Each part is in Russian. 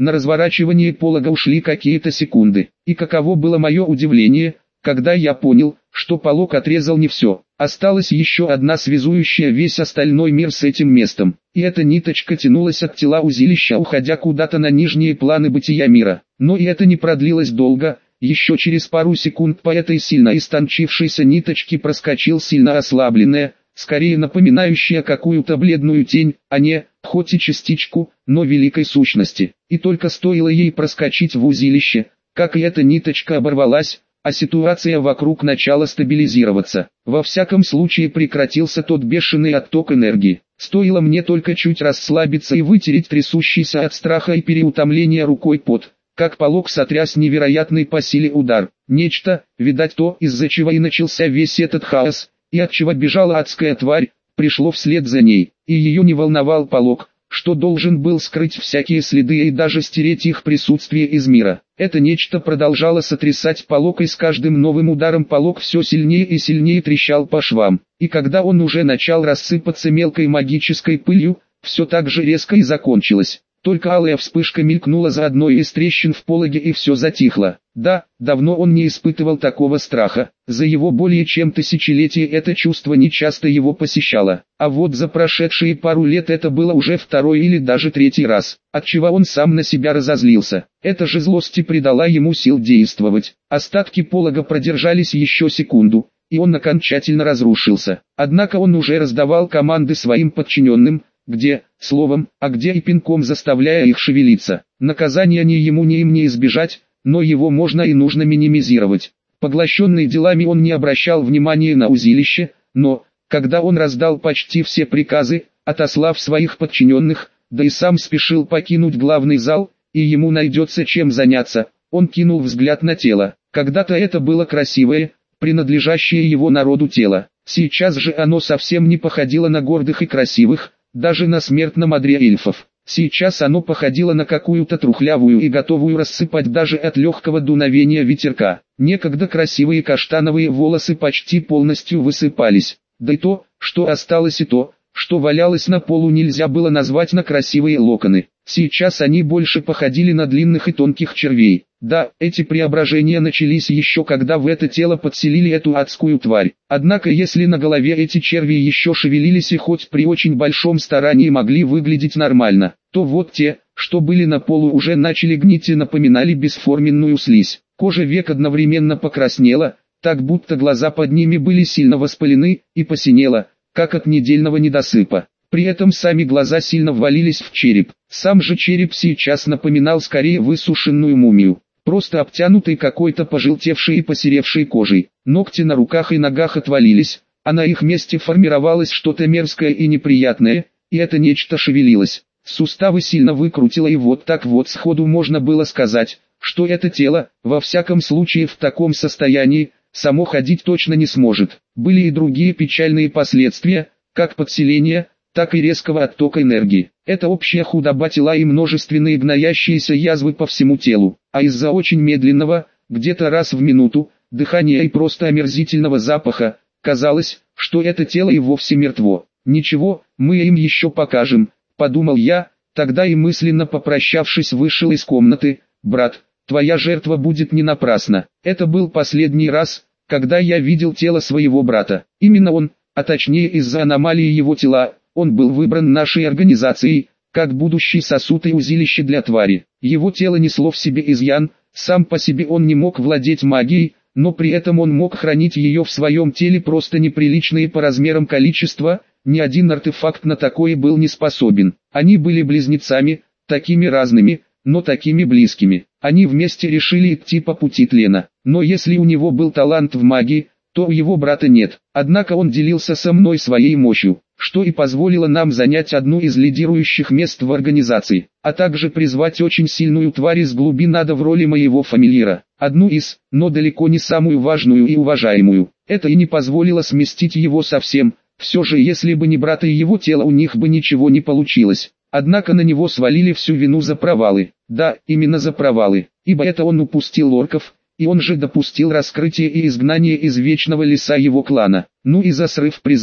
На разворачивание полога ушли какие-то секунды. И каково было мое удивление, когда я понял, что полог отрезал не все. Осталась еще одна связующая весь остальной мир с этим местом. И эта ниточка тянулась от тела узилища, уходя куда-то на нижние планы бытия мира. Но и это не продлилось долго. Еще через пару секунд по этой сильно истончившейся ниточке проскочил сильно ослабленная, скорее напоминающая какую-то бледную тень, а не, хоть и частичку, но великой сущности. И только стоило ей проскочить в узилище, как и эта ниточка оборвалась, а ситуация вокруг начала стабилизироваться. Во всяком случае прекратился тот бешеный отток энергии. Стоило мне только чуть расслабиться и вытереть трясущийся от страха и переутомления рукой пот, как полог сотряс невероятный по силе удар. Нечто, видать то, из-за чего и начался весь этот хаос, и от чего бежала адская тварь, пришло вслед за ней, и ее не волновал полог, что должен был скрыть всякие следы и даже стереть их присутствие из мира. Это нечто продолжало сотрясать полог, и с каждым новым ударом полог все сильнее и сильнее трещал по швам. И когда он уже начал рассыпаться мелкой магической пылью, все так же резко и закончилось. Только алая вспышка мелькнула за одной из трещин в пологе, и все затихло. Да, давно он не испытывал такого страха. За его более чем тысячелетие это чувство нечасто его посещало. А вот за прошедшие пару лет это было уже второй или даже третий раз, отчего он сам на себя разозлился. Эта же злость и придала ему сил действовать. Остатки полога продержались еще секунду, и он окончательно разрушился. Однако он уже раздавал команды своим подчиненным, где, словом, а где и пинком, заставляя их шевелиться. Наказания ни ему ни им не избежать, но его можно и нужно минимизировать. Поглощенный делами он не обращал внимания на узилище, но, когда он раздал почти все приказы, отослав своих подчиненных, да и сам спешил покинуть главный зал, и ему найдется чем заняться, он кинул взгляд на тело. Когда-то это было красивое, принадлежащее его народу тело. Сейчас же оно совсем не походило на гордых и красивых, даже на смертном одре эльфов. Сейчас оно походило на какую-то трухлявую и готовую рассыпать даже от легкого дуновения ветерка. Некогда красивые каштановые волосы почти полностью высыпались. Да и то, что осталось, и то, что валялось на полу, нельзя было назвать на красивые локоны. Сейчас они больше походили на длинных и тонких червей. Да, эти преображения начались еще когда в это тело подселили эту адскую тварь. Однако если на голове эти черви еще шевелились и хоть при очень большом старании могли выглядеть нормально, то вот те, что были на полу, уже начали гнить и напоминали бесформенную слизь. Кожа век одновременно покраснела, так будто глаза под ними были сильно воспалены, и посинела, как от недельного недосыпа. При этом сами глаза сильно ввалились в череп. Сам же череп сейчас напоминал скорее высушенную мумию, просто обтянутый какой-то пожелтевшей и посеревшей кожей. Ногти на руках и ногах отвалились, а на их месте формировалось что-то мерзкое и неприятное, и это нечто шевелилось. Суставы сильно выкрутило, и вот так вот сходу можно было сказать, что это тело, во всяком случае в таком состоянии, само ходить точно не сможет. Были и другие печальные последствия, как подселение, так и резкого оттока энергии. Это общая худоба тела и множественные гноящиеся язвы по всему телу, а из-за очень медленного, где-то раз в минуту, дыхания и просто омерзительного запаха, казалось, что это тело и вовсе мертво. «Ничего, мы им еще покажем», — подумал я, тогда и мысленно попрощавшись вышел из комнаты. «Брат, твоя жертва будет не напрасна». Это был последний раз, когда я видел тело своего брата. Именно он, а точнее из-за аномалии его тела, он был выбран нашей организацией, как будущий сосуд и узилище для твари. Его тело несло в себе изъян, сам по себе он не мог владеть магией, но при этом он мог хранить ее в своем теле просто неприличное по размерам количество, ни один артефакт на такое был не способен. Они были близнецами, такими разными, но такими близкими. Они вместе решили идти по пути тлена. Но если у него был талант в магии, то у его брата нет. Однако он делился со мной своей мощью, что и позволило нам занять одну из лидирующих мест в организации, а также призвать очень сильную тварь из глубин ада в роли моего фамильяра. Одну из, но далеко не самую важную и уважаемую. Это и не позволило сместить его совсем. Все же если бы не брат и его тело, у них бы ничего не получилось. Однако на него свалили всю вину за провалы. Да, именно за провалы, ибо это он упустил орков, и он же допустил раскрытие и изгнание из Вечного Леса его клана. Ну и за срыв призывов.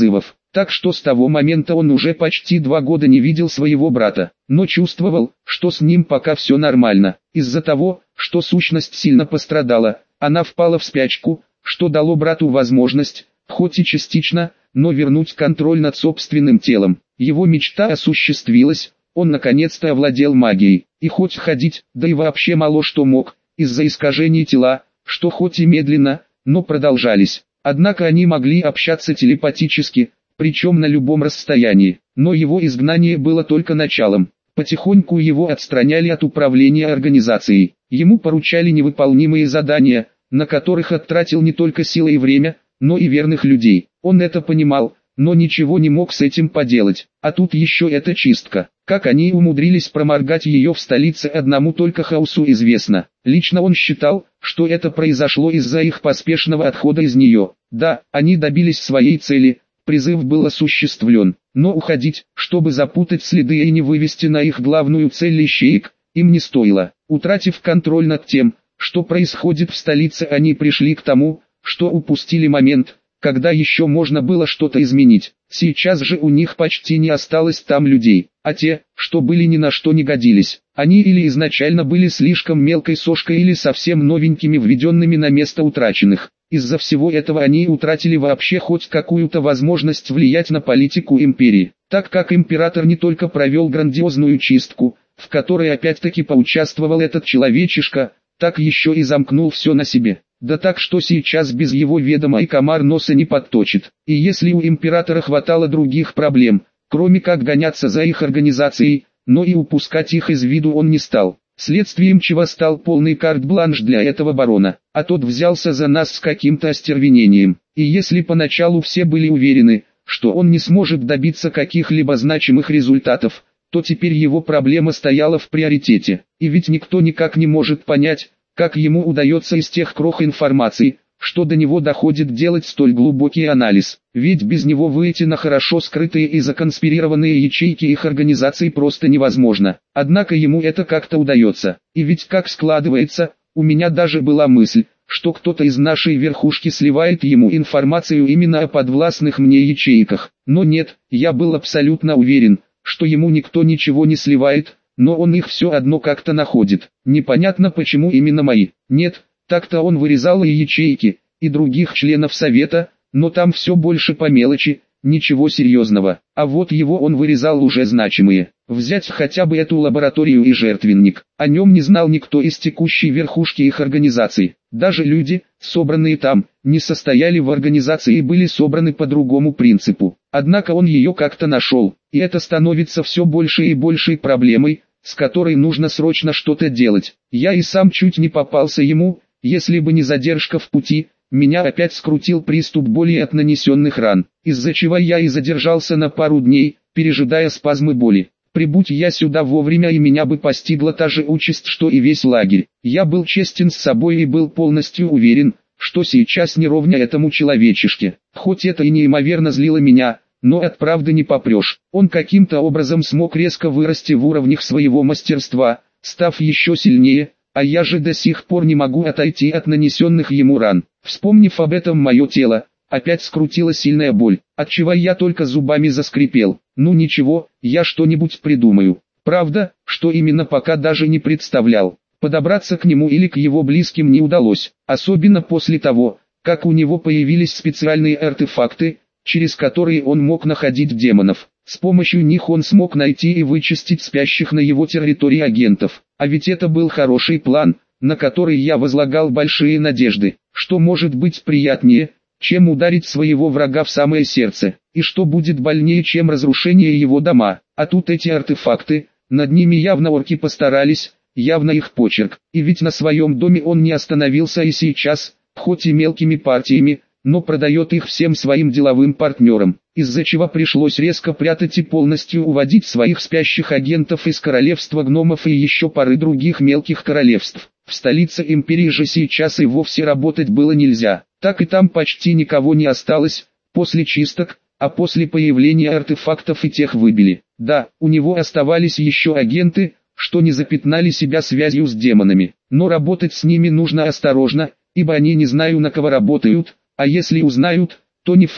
Так что с того момента он уже почти 2 года не видел своего брата, но чувствовал, что с ним пока все нормально. Из-за того, что сущность сильно пострадала, она впала в спячку, что дало брату возможность, хоть и частично, но вернуть контроль над собственным телом. Его мечта осуществилась, он наконец-то овладел магией, и хоть ходить, да и вообще мало что мог, из-за искажений тела, что хоть и медленно, но продолжались. Однако они могли общаться телепатически, причем на любом расстоянии, но его изгнание было только началом. Потихоньку его отстраняли от управления организацией, ему поручали невыполнимые задания, на которых оттратил не только силы и время, но и верных людей. Он это понимал, но ничего не мог с этим поделать. А тут еще эта чистка. Как они умудрились проморгать ее в столице, одному только Хаусу известно. Лично он считал, что это произошло из-за их поспешного отхода из нее. Да, они добились своей цели, призыв был осуществлен, но уходить, чтобы запутать следы и не вывести на их главную цель ищеек, им не стоило. Утратив контроль над тем, что происходит в столице, они пришли к тому, что упустили момент, когда еще можно было что-то изменить. Сейчас же у них почти не осталось там людей, а те, что были, ни на что не годились. Они или изначально были слишком мелкой сошкой, или совсем новенькими, введенными на место утраченных. Из-за всего этого они утратили вообще хоть какую-то возможность влиять на политику империи, так как император не только провел грандиозную чистку, в которой опять-таки поучаствовал этот человечишка, так еще и замкнул все на себе. Да так, что сейчас без его ведома и комар носа не подточит. И если у императора хватало других проблем, кроме как гоняться за их организацией, но и упускать их из виду он не стал. Следствием чего стал полный карт-бланш для этого барона, а тот взялся за нас с каким-то остервенением. И если поначалу все были уверены, что он не сможет добиться каких-либо значимых результатов, то теперь его проблема стояла в приоритете. И ведь никто никак не может понять, как ему удается из тех крох информации, что до него доходит, делать столь глубокий анализ. Ведь без него выйти на хорошо скрытые и законспирированные ячейки их организации просто невозможно. Однако ему это как-то удается. И ведь как складывается, у меня даже была мысль, что кто-то из нашей верхушки сливает ему информацию именно о подвластных мне ячейках. Но нет, я был абсолютно уверен, что ему никто ничего не сливает, но он их все одно как-то находит. Непонятно, почему именно мои. Нет, так-то он вырезал и ячейки, и других членов совета, но там все больше по мелочи, ничего серьезного. А вот его он вырезал уже значимые. Взять хотя бы эту лабораторию и жертвенник. О нем не знал никто из текущей верхушки их организации. Даже люди, собранные там, не состояли в организации и были собраны по другому принципу. Однако он ее как-то нашел, и это становится все большей и большей проблемой, с которой нужно срочно что-то делать. Я и сам чуть не попался ему, если бы не задержка в пути, меня опять скрутил приступ боли от нанесенных ран, из-за чего я и задержался на пару дней, пережидая спазмы боли. Прибудь я сюда вовремя, и меня бы постигла та же участь, что и весь лагерь. Я был честен с собой и был полностью уверен, что сейчас не ровня этому человечешке. Хоть это и неимоверно злило меня, но от правды не попрешь. Он каким-то образом смог резко вырасти в уровнях своего мастерства, став еще сильнее, а я же до сих пор не могу отойти от нанесенных ему ран. Вспомнив об этом, мое тело опять скрутила сильная боль, отчего я только зубами заскрипел. Ну ничего, я что-нибудь придумаю. Правда, что именно, пока даже не представлял. Подобраться к нему или к его близким не удалось, особенно после того, как у него появились специальные артефакты, через которые он мог находить демонов. С помощью них он смог найти и вычистить спящих на его территории агентов. А ведь это был хороший план, на который я возлагал большие надежды. Что может быть приятнее, чем ударить своего врага в самое сердце? И что будет больнее, чем разрушение его дома? А тут эти артефакты, над ними явно орки постарались, явно их почерк. И ведь на своем доме он не остановился и сейчас, хоть и мелкими партиями, но продает их всем своим деловым партнерам, из-за чего пришлось резко прятать и полностью уводить своих спящих агентов из королевства гномов и еще пары других мелких королевств. В столице империи же сейчас и вовсе работать было нельзя, так и там почти никого не осталось, после чисток, а после появления артефактов и тех выбили. Да, у него оставались еще агенты, что не запятнали себя связью с демонами, но работать с ними нужно осторожно, ибо они не знают, на кого работают. А если узнают, то не факт,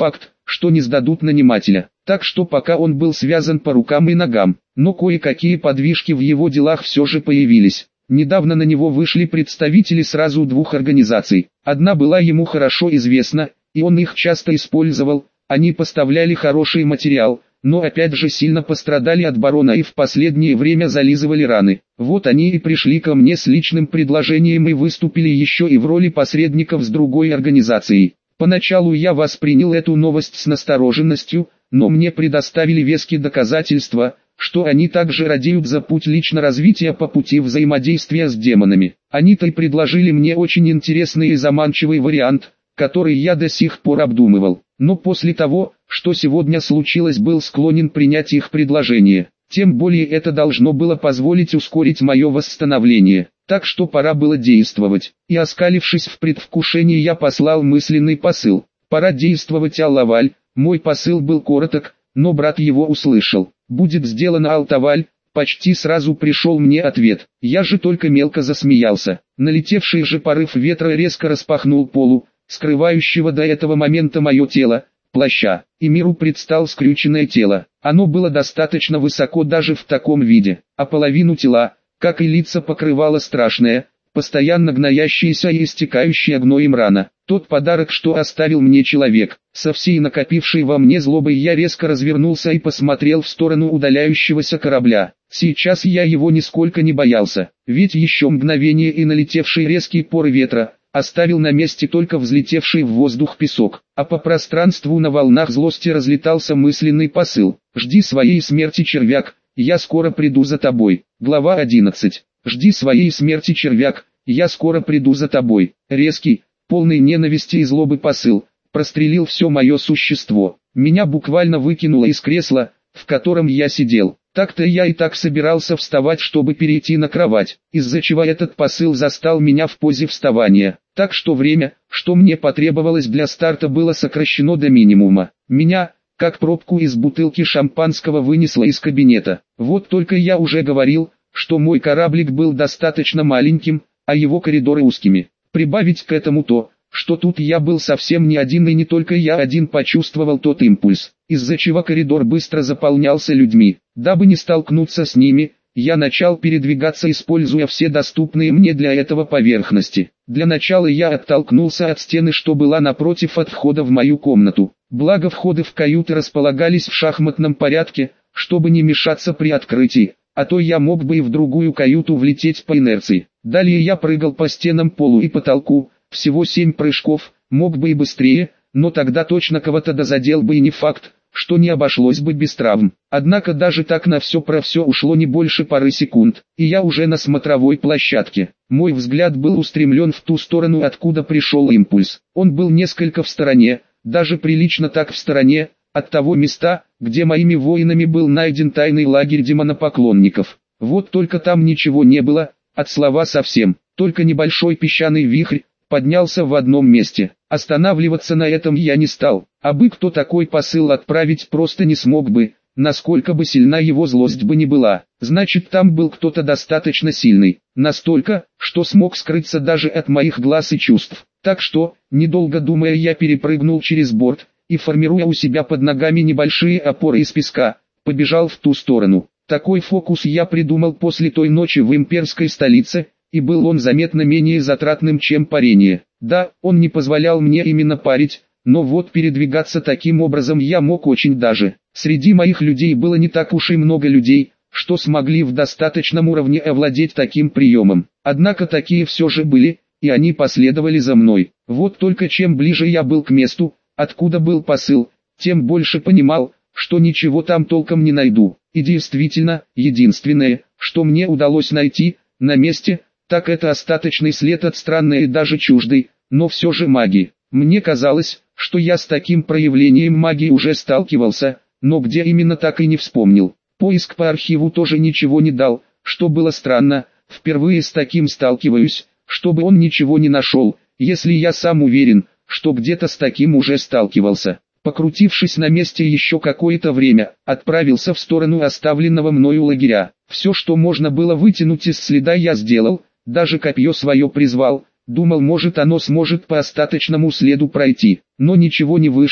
что не сдадут нанимателя. Так что пока он был связан по рукам и ногам, но кое-какие подвижки в его делах все же появились. Недавно на него вышли представители сразу двух организаций. Одна была ему хорошо известна, и он их часто использовал, они поставляли хороший материал, но опять же сильно пострадали от барона и в последнее время зализывали раны. Вот они и пришли ко мне с личным предложением и выступили еще и в роли посредников с другой организацией. Поначалу я воспринял эту новость с настороженностью, но мне предоставили веские доказательства, что они также радеют за путь личного развития по пути взаимодействия с демонами. Они-то и предложили мне очень интересный и заманчивый вариант, который я до сих пор обдумывал. Но после того, что сегодня случилось, был склонен принять их предложение. Тем более это должно было позволить ускорить мое восстановление. Так что пора было действовать. И оскалившись в предвкушении, я послал мысленный посыл. Пора действовать, Аллаваль. Мой посыл был короток, но брат его услышал. Будет сделано, Алтаваль. Почти сразу пришел мне ответ. Я же только мелко засмеялся. Налетевший же порыв ветра резко распахнул полу, скрывающего до этого момента мое тело, плаща, и миру предстал скрюченное тело. Оно было достаточно высоко даже в таком виде, а половину тела, как и лица, покрывала страшная, постоянно гноящаяся и истекающая гноем рана. Тот подарок, что оставил мне человек, со всей накопившей во мне злобой, я резко развернулся и посмотрел в сторону удаляющегося корабля. Сейчас я его нисколько не боялся, ведь еще мгновение и налетевший резкий порыв ветра оставил на месте только взлетевший в воздух песок, а по пространству на волнах злости разлетался мысленный посыл. «Жди своей смерти, червяк, я скоро приду за тобой». Глава 11. «Жди своей смерти, червяк, я скоро приду за тобой». Резкий, полный ненависти и злобы посыл прострелил все мое существо. Меня буквально выкинуло из кресла, в котором я сидел. Так-то я и так собирался вставать, чтобы перейти на кровать, из-за чего этот посыл застал меня в позе вставания. Так что время, что мне потребовалось для старта, было сокращено до минимума. Меня, как пробку из бутылки шампанского, вынесло из кабинета. Вот только я уже говорил, что мой кораблик был достаточно маленьким, а его коридоры узкими. Прибавить к этому то, что тут я был совсем не один, и не только я один почувствовал тот импульс, из-за чего коридор быстро заполнялся людьми. Дабы не столкнуться с ними, я начал передвигаться, используя все доступные мне для этого поверхности. Для начала я оттолкнулся от стены, что была напротив от входа в мою комнату. Благо входы в каюты располагались в шахматном порядке, чтобы не мешаться при открытии, а то я мог бы и в другую каюту влететь по инерции. Далее я прыгал по стенам, полу и потолку. Всего 7 прыжков, мог бы и быстрее, но тогда точно кого-то дозадел бы, и не факт, что не обошлось бы без травм. Однако даже так на все про все ушло не больше пары секунд, и я уже на смотровой площадке. Мой взгляд был устремлен в ту сторону, откуда пришел импульс. Он был несколько в стороне, даже прилично так в стороне, от того места, где моими воинами был найден тайный лагерь демонопоклонников. Вот только там ничего не было, от слова совсем, только небольшой песчаный вихрь поднялся в одном месте. Останавливаться на этом я не стал, а бы кто такой посыл отправить просто не смог бы, насколько бы сильна его злость бы ни была. Значит, там был кто-то достаточно сильный, настолько, что смог скрыться даже от моих глаз и чувств. Так что, недолго думая, я перепрыгнул через борт, и, формируя у себя под ногами небольшие опоры из песка, побежал в ту сторону. Такой фокус я придумал после той ночи в имперской столице, и был он заметно менее затратным, чем парение. Да, он не позволял мне именно парить, но вот передвигаться таким образом я мог очень даже. Среди моих людей было не так уж и много людей, что смогли в достаточном уровне овладеть таким приемом. Однако такие все же были, и они последовали за мной. Вот только чем ближе я был к месту, откуда был посыл, тем больше понимал, что ничего там толком не найду. И действительно, единственное, что мне удалось найти, на месте, так это остаточный след от странной и даже чуждой, но все же магии. Мне казалось, что я с таким проявлением магии уже сталкивался, но где именно, так и не вспомнил. Поиск по архиву тоже ничего не дал, что было странно, впервые с таким сталкиваюсь, чтобы он ничего не нашел, если я сам уверен, что где-то с таким уже сталкивался. Покрутившись на месте еще какое-то время, отправился в сторону оставленного мною лагеря. Все, что можно было вытянуть из следа, я сделал, даже копье свое призвал, думал, может оно сможет по остаточному следу пройти, но ничего не вышло,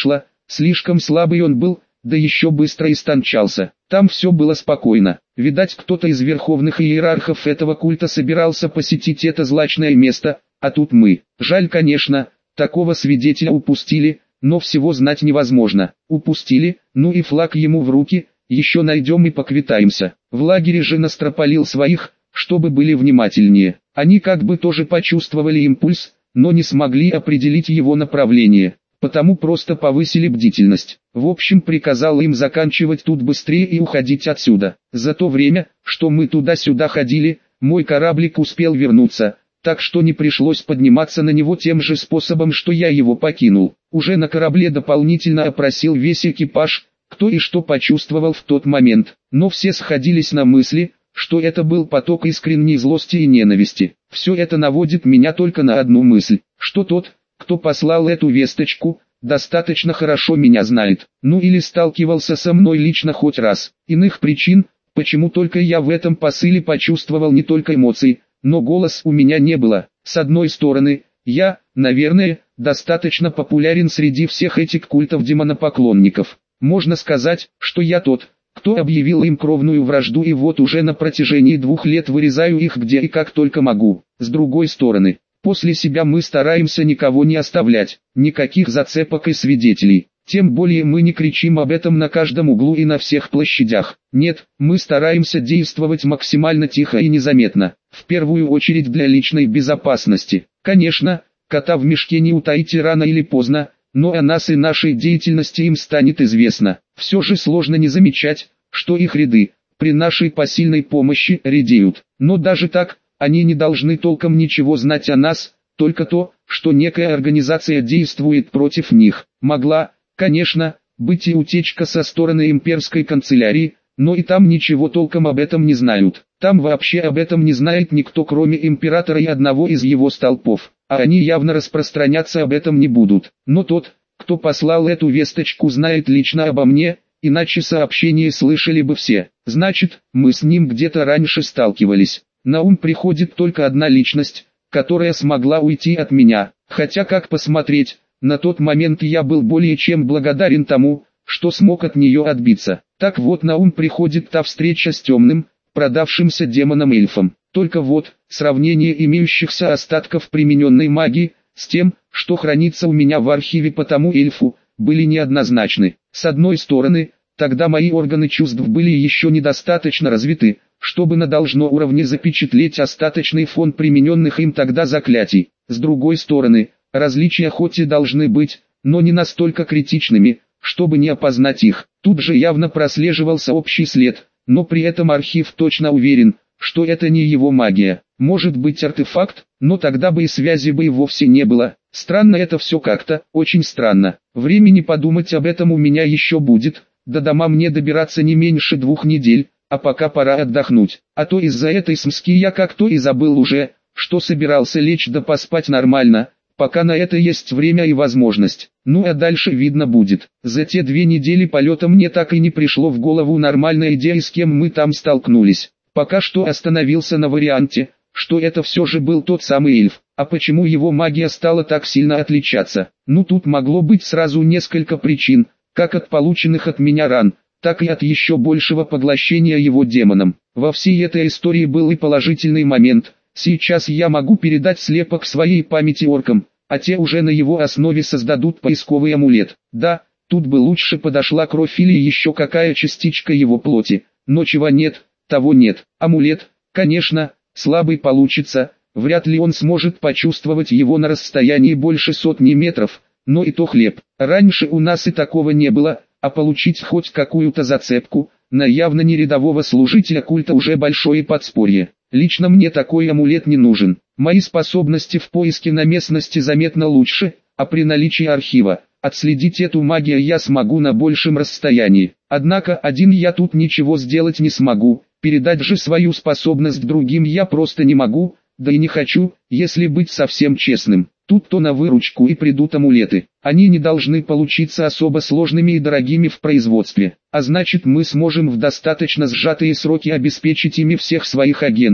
Слишком слабый он был, да еще быстро истончался. Там все было спокойно. Видать, кто-то из верховных иерархов этого культа собирался посетить это злачное место, а тут мы. Жаль, конечно, такого свидетеля упустили, но всего знать невозможно. Упустили, ну и флаг ему в руки, еще найдем и поквитаемся. В лагере же настропалил своих, чтобы были внимательнее. Они как бы тоже почувствовали импульс, но не смогли определить его направление. Потому просто повысили бдительность. В общем, приказал им заканчивать тут быстрее и уходить отсюда. За то время, что мы туда-сюда ходили, мой кораблик успел вернуться, так что не пришлось подниматься на него тем же способом, что я его покинул. Уже на корабле дополнительно опросил весь экипаж, кто и что почувствовал в тот момент. Но все сходились на мысли, что это был поток искренней злости и ненависти. Все это наводит меня только на одну мысль, что тот, кто послал эту весточку, достаточно хорошо меня знает, ну или сталкивался со мной лично хоть раз. Иных причин, почему только я в этом посыле почувствовал не только эмоции, но голос у меня не было. С одной стороны, я, наверное, достаточно популярен среди всех этих культов демонопоклонников. Можно сказать, что я тот, кто объявил им кровную вражду, и вот уже на протяжении 2 лет вырезаю их где и как только могу. С другой стороны, после себя мы стараемся никого не оставлять, никаких зацепок и свидетелей. Тем более мы не кричим об этом на каждом углу и на всех площадях. Нет, мы стараемся действовать максимально тихо и незаметно, в первую очередь для личной безопасности. Конечно, кота в мешке не утаите рано или поздно, но о нас и нашей деятельности им станет известно. Все же сложно не замечать, что их ряды, при нашей посильной помощи, редеют. Но даже так, они не должны толком ничего знать о нас, только то, что некая организация действует против них. Могла, конечно, быть и утечка со стороны имперской канцелярии, но и там ничего толком об этом не знают. Там вообще об этом не знает никто, кроме императора и одного из его столпов, а они явно распространяться об этом не будут. Но тот, кто послал эту весточку, знает лично обо мне, иначе сообщение слышали бы все. Значит, мы с ним где-то раньше сталкивались. На ум приходит только одна личность, которая смогла уйти от меня, хотя как посмотреть, на тот момент я был более чем благодарен тому, что смог от нее отбиться. Так вот, на ум приходит та встреча с темным, продавшимся демоном-эльфом. Только вот, сравнение имеющихся остатков примененной магии, с тем, что хранится у меня в архиве по тому эльфу, были неоднозначны. С одной стороны, тогда мои органы чувств были еще недостаточно развиты, чтобы на должном уровне запечатлеть остаточный фон примененных им тогда заклятий. С другой стороны, различия хоть и должны быть, но не настолько критичными, чтобы не опознать их. Тут же явно прослеживался общий след, но при этом архив точно уверен, что это не его магия. Может быть артефакт, но тогда бы и связи бы и вовсе не было. Странно это все как-то, очень странно. Времени подумать об этом у меня еще будет, до дома мне добираться не меньше 2 недель, а пока пора отдохнуть. А то из-за этой смски я как-то и забыл уже, что собирался лечь да поспать нормально, пока на это есть время и возможность. Ну а дальше видно будет. За те 2 недели полета мне так и не пришло в голову нормальная идея, с кем мы там столкнулись. Пока что остановился на варианте, что это все же был тот самый эльф. А почему его магия стала так сильно отличаться? Ну тут могло быть сразу несколько причин, как от полученных от меня ран, так и от еще большего поглощения его демоном. Во всей этой истории был и положительный момент. Сейчас я могу передать слепок своей памяти оркам, а те уже на его основе создадут поисковый амулет. Да, тут бы лучше подошла кровь или еще какая частичка его плоти, но чего нет, того нет. Амулет, конечно, слабый получится, вряд ли он сможет почувствовать его на расстоянии больше 100 метров, но и то хлеб. Раньше у нас и такого не было, а получить хоть какую-то зацепку на явно не рядового служителя культа уже большое подспорье. Лично мне такой амулет не нужен. Мои способности в поиске на местности заметно лучше, а при наличии архива, отследить эту магию я смогу на большем расстоянии. Однако один я тут ничего сделать не смогу, передать же свою способность другим я просто не могу, да и не хочу, если быть совсем честным. Тут-то на выручку и придут амулеты. Они не должны получиться особо сложными и дорогими в производстве, а значит мы сможем в достаточно сжатые сроки обеспечить ими всех своих агентов.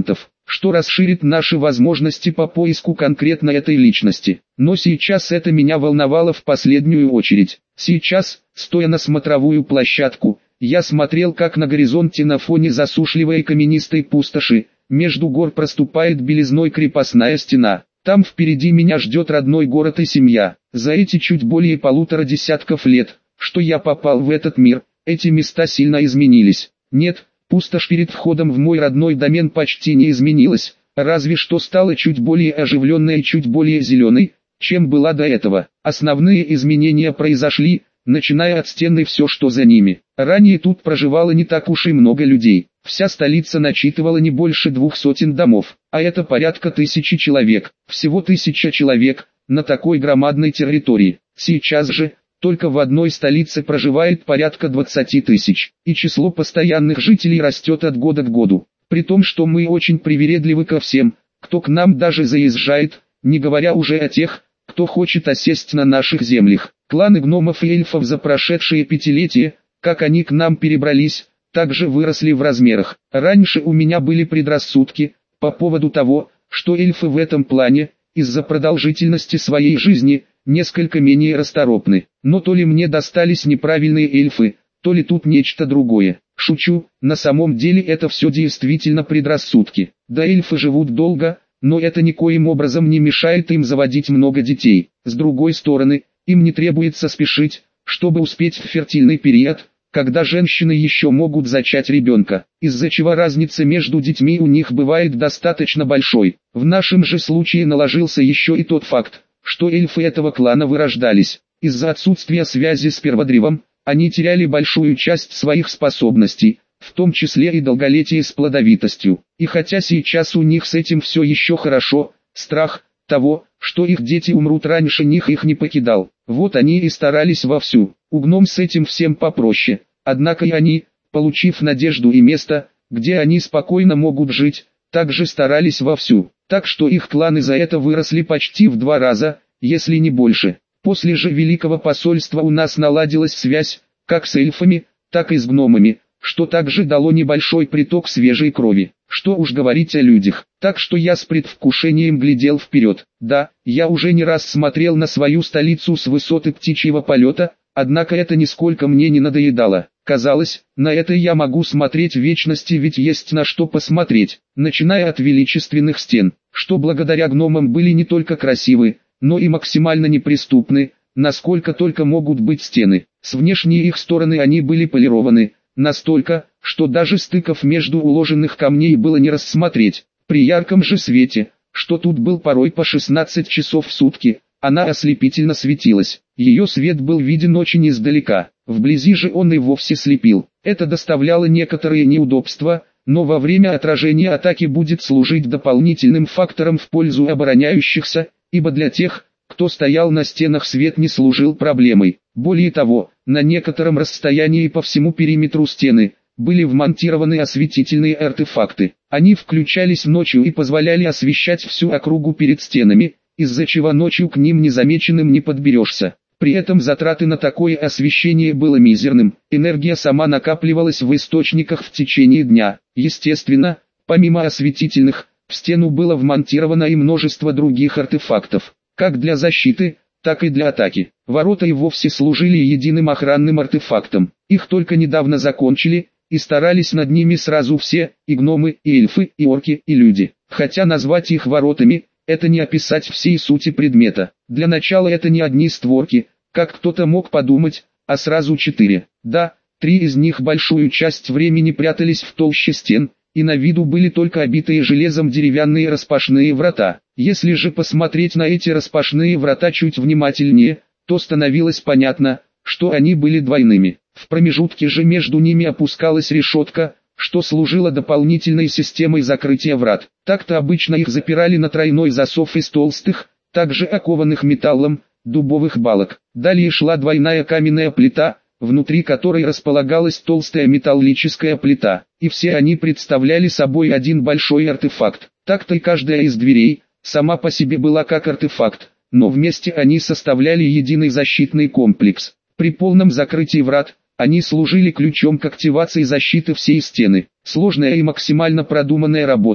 что расширит наши возможности по поиску конкретно этой личности. Но сейчас это меня волновало в последнюю очередь. Сейчас, стоя на смотровую площадку, я смотрел, как на горизонте на фоне засушливой каменистой пустоши, между гор проступает белизной крепостная стена. Там впереди меня ждет родной город и семья. За эти чуть более 1,5 десятков лет, что я попал в этот мир, эти места сильно изменились. Нет, пустошь перед входом в мой родной домен почти не изменилась, разве что стала чуть более оживленной и чуть более зеленой, чем была до этого. Основные изменения произошли, начиная от стен и все, что за ними. Ранее тут проживало не так уж и много людей. Вся столица насчитывала не больше 200 домов, а это порядка 1000 человек. Всего 1000 человек на такой громадной территории. Сейчас же, только в одной столице проживает порядка 20 тысяч, и число постоянных жителей растет от года к году. При том, что мы очень привередливы ко всем, кто к нам даже заезжает, не говоря уже о тех, кто хочет осесть на наших землях. Кланы гномов и эльфов за прошедшие пятилетия, как они к нам перебрались, также выросли в размерах. Раньше у меня были предрассудки по поводу того, что эльфы в этом плане, из-за продолжительности своей жизни, несколько менее расторопны. Но то ли мне достались неправильные эльфы, то ли тут нечто другое. Шучу, на самом деле это все действительно предрассудки. Да, эльфы живут долго, но это никоим образом не мешает им заводить много детей. С другой стороны, им не требуется спешить, чтобы успеть в фертильный период, когда женщины еще могут зачать ребенка, из-за чего разница между детьми у них бывает достаточно большой. В нашем же случае наложился еще и тот факт, что эльфы этого клана вырождались. Из-за отсутствия связи с перводревом, они теряли большую часть своих способностей, в том числе и долголетие с плодовитостью. И хотя сейчас у них с этим все еще хорошо, страх того, что их дети умрут раньше них, их не покидал. Вот они и старались вовсю. У гном с этим всем попроще. Однако и они, получив надежду и место, где они спокойно могут жить, также старались вовсю. Так что их кланы за это выросли почти в 2 раза, если не больше. После же Великого посольства у нас наладилась связь, как с эльфами, так и с гномами, что также дало небольшой приток свежей крови. Что уж говорить о людях. Так что я с предвкушением глядел вперед. Да, я уже не раз смотрел на свою столицу с высоты птичьего полета, однако это нисколько мне не надоедало. Казалось, на это я могу смотреть в вечности, ведь есть на что посмотреть, начиная от величественных стен, что благодаря гномам были не только красивы, но и максимально неприступны, насколько только могут быть стены. С внешней их стороны они были полированы, настолько, что даже стыков между уложенных камней было не рассмотреть. При ярком же свете, что тут был порой по 16 часов в сутки, она ослепительно светилась. Ее свет был виден очень издалека, вблизи же он и вовсе слепил. Это доставляло некоторые неудобства, но во время отражения атаки будет служить дополнительным фактором в пользу обороняющихся, ибо для тех, кто стоял на стенах, свет не служил проблемой. Более того, на некотором расстоянии по всему периметру стены были вмонтированы осветительные артефакты. Они включались ночью и позволяли освещать всю округу перед стенами, из-за чего ночью к ним незамеченным не подберешься. При этом затраты на такое освещение было мизерным, энергия сама накапливалась в источниках в течение дня. Естественно, помимо осветительных, в стену было вмонтировано и множество других артефактов, как для защиты, так и для атаки. Ворота и вовсе служили единым охранным артефактом. Их только недавно закончили, и старались над ними сразу все, и гномы, и эльфы, и орки, и люди. Хотя назвать их воротами, это не описать всей сути предмета. Для начала это не одни створки, как кто-то мог подумать, а сразу 4. Да, 3 из них большую часть времени прятались в толще стен, и на виду были только обитые железом деревянные распашные врата. Если же посмотреть на эти распашные врата чуть внимательнее, то становилось понятно, что они были двойными. В промежутке же между ними опускалась решетка, что служило дополнительной системой закрытия врат. Так-то обычно их запирали на тройной засов из толстых, также окованных металлом, дубовых балок. Далее шла двойная каменная плита, внутри которой располагалась толстая металлическая плита, и все они представляли собой один большой артефакт. Так-то и каждая из дверей, сама по себе была как артефакт, но вместе они составляли единый защитный комплекс. При полном закрытии врат, они служили ключом к активации защиты всей стены. Сложная и максимально продуманная работа,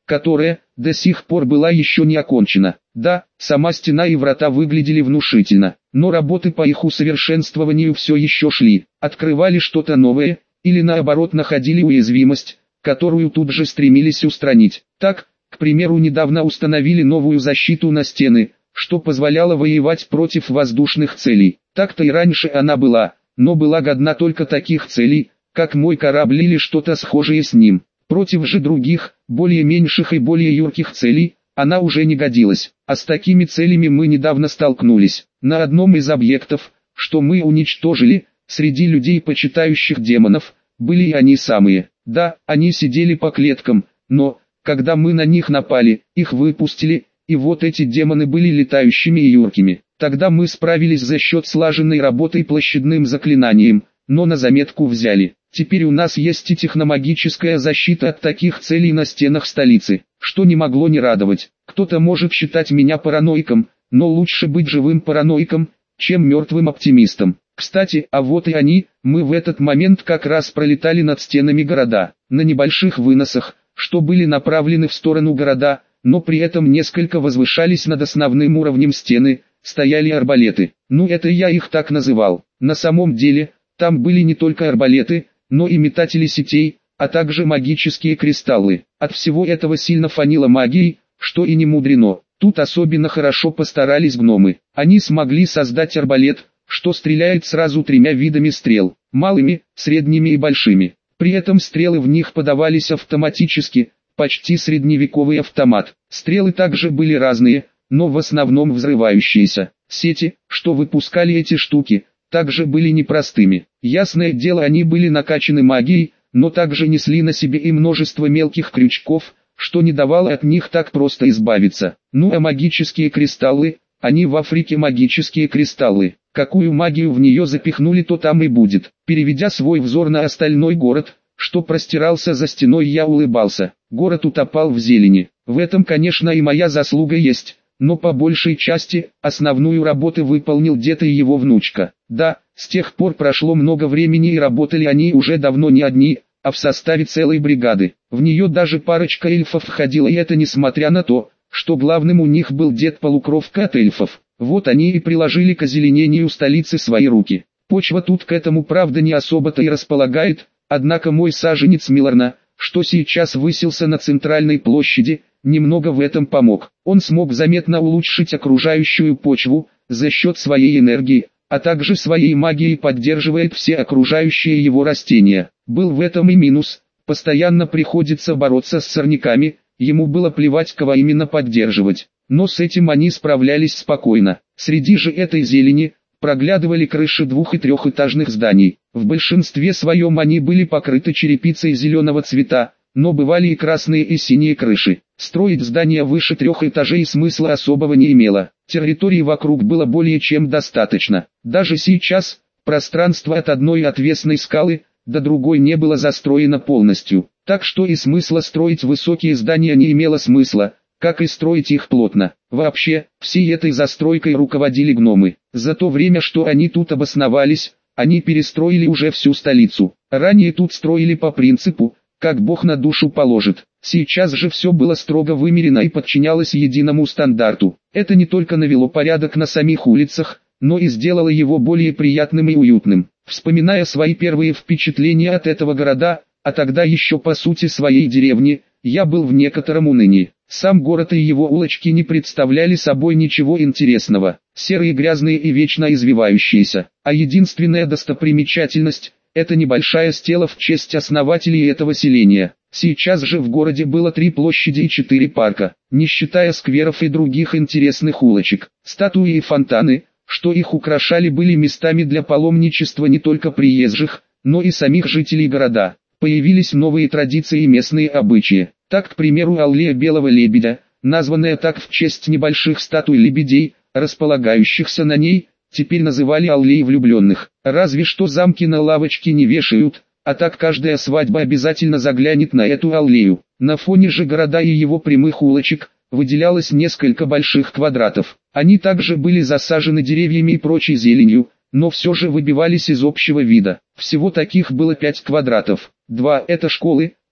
которая до сих пор была еще не окончена. Да, сама стена и врата выглядели внушительно, но работы по их усовершенствованию все еще шли, открывали что-то новое, или наоборот находили уязвимость, которую тут же стремились устранить. Так, к примеру, недавно установили новую защиту на стены, что позволяло воевать против воздушных целей. Так-то и раньше она была, но была годна только таких целей, как мой корабль или что-то схожее с ним. Против же других, более меньших и более юрких целей, она уже не годилась. А с такими целями мы недавно столкнулись. На одном из объектов, что мы уничтожили, среди людей, почитающих демонов, были и они самые. Да, они сидели по клеткам, но, когда мы на них напали, их выпустили, и вот эти демоны были летающими и юркими. Тогда мы справились за счет слаженной работы и площадным заклинанием, но на заметку взяли. Теперь у нас есть и техномагическая защита от таких целей на стенах столицы, что не могло не радовать. Кто-то может считать меня параноиком, но лучше быть живым параноиком, чем мертвым оптимистом. Кстати, а вот и они, мы в этот момент как раз пролетали над стенами города, на небольших выносах, что были направлены в сторону города, но при этом несколько возвышались над основным уровнем стены, стояли арбалеты. Ну это я их так называл. На самом деле, там были не только арбалеты, но и метатели сетей, а также магические кристаллы. От всего этого сильно фанило магией, что и не мудрено. Тут особенно хорошо постарались гномы. Они смогли создать арбалет, что стреляет сразу 3 видами стрел, малыми, средними и большими. При этом стрелы в них подавались автоматически, почти средневековый автомат. Стрелы также были разные, но в основном взрывающиеся. Сети, что выпускали эти штуки, также были непростыми. Ясное дело, они были накачаны магией, но также несли на себе и множество мелких крючков, что не давало от них так просто избавиться. Ну а магические кристаллы, они в Африке магические кристаллы. Какую магию в нее запихнули, то там и будет. Переведя свой взор на остальной город, что простирался за стеной, я улыбался. Город утопал в зелени. В этом, конечно, и моя заслуга есть, но по большей части, основную работу выполнил дед и его внучка. Да, с тех пор прошло много времени и работали они уже давно не одни, а в составе целой бригады. В нее даже парочка эльфов входила, и это несмотря на то, что главным у них был дед-полукровка от эльфов. Вот они и приложили к озеленению столицы свои руки. Почва тут к этому правда не особо-то и располагает, однако мой саженец Милорна, что сейчас высился на центральной площади, немного в этом помог. Он смог заметно улучшить окружающую почву, за счет своей энергии, а также своей магией поддерживает все окружающие его растения. Был в этом и минус, постоянно приходится бороться с сорняками, ему было плевать, кого именно поддерживать. Но с этим они справлялись спокойно. Среди же этой зелени, проглядывали крыши 2- и 3-этажных зданий. В большинстве своем они были покрыты черепицей зеленого цвета, но бывали и красные и синие крыши. Строить здания выше 3 этажей смысла особого не имело. Территории вокруг было более чем достаточно. Даже сейчас, пространство от одной отвесной скалы до другой не было застроено полностью. Так что и смысла строить высокие здания не имело смысла, как и строить их плотно. Вообще, всей этой застройкой руководили гномы. За то время, что они тут обосновались, они перестроили уже всю столицу. Ранее тут строили по принципу, как Бог на душу положит. Сейчас же все было строго вымерено и подчинялось единому стандарту. Это не только навело порядок на самих улицах, но и сделало его более приятным и уютным. Вспоминая свои первые впечатления от этого города, а тогда еще по сути своей деревни, я был в некотором унынии. Сам город и его улочки не представляли собой ничего интересного, серые, грязные и вечно извивающиеся. А единственная достопримечательность – это небольшая стела в честь основателей этого селения. Сейчас же в городе было 3 площади и 4 парка, не считая скверов и других интересных улочек. Статуи и фонтаны, что их украшали, были местами для паломничества не только приезжих, но и самих жителей города. Появились новые традиции и местные обычаи. Так, к примеру, аллея Белого Лебедя, названная так в честь небольших статуй лебедей, располагающихся на ней, теперь называли аллеей влюбленных. Разве что замки на лавочки не вешают, а так каждая свадьба обязательно заглянет на эту аллею. На фоне же города и его прямых улочек выделялось несколько больших квадратов. Они также были засажены деревьями и прочей зеленью, но все же выбивались из общего вида. Всего таких было 5 квадратов. 2 – это школы,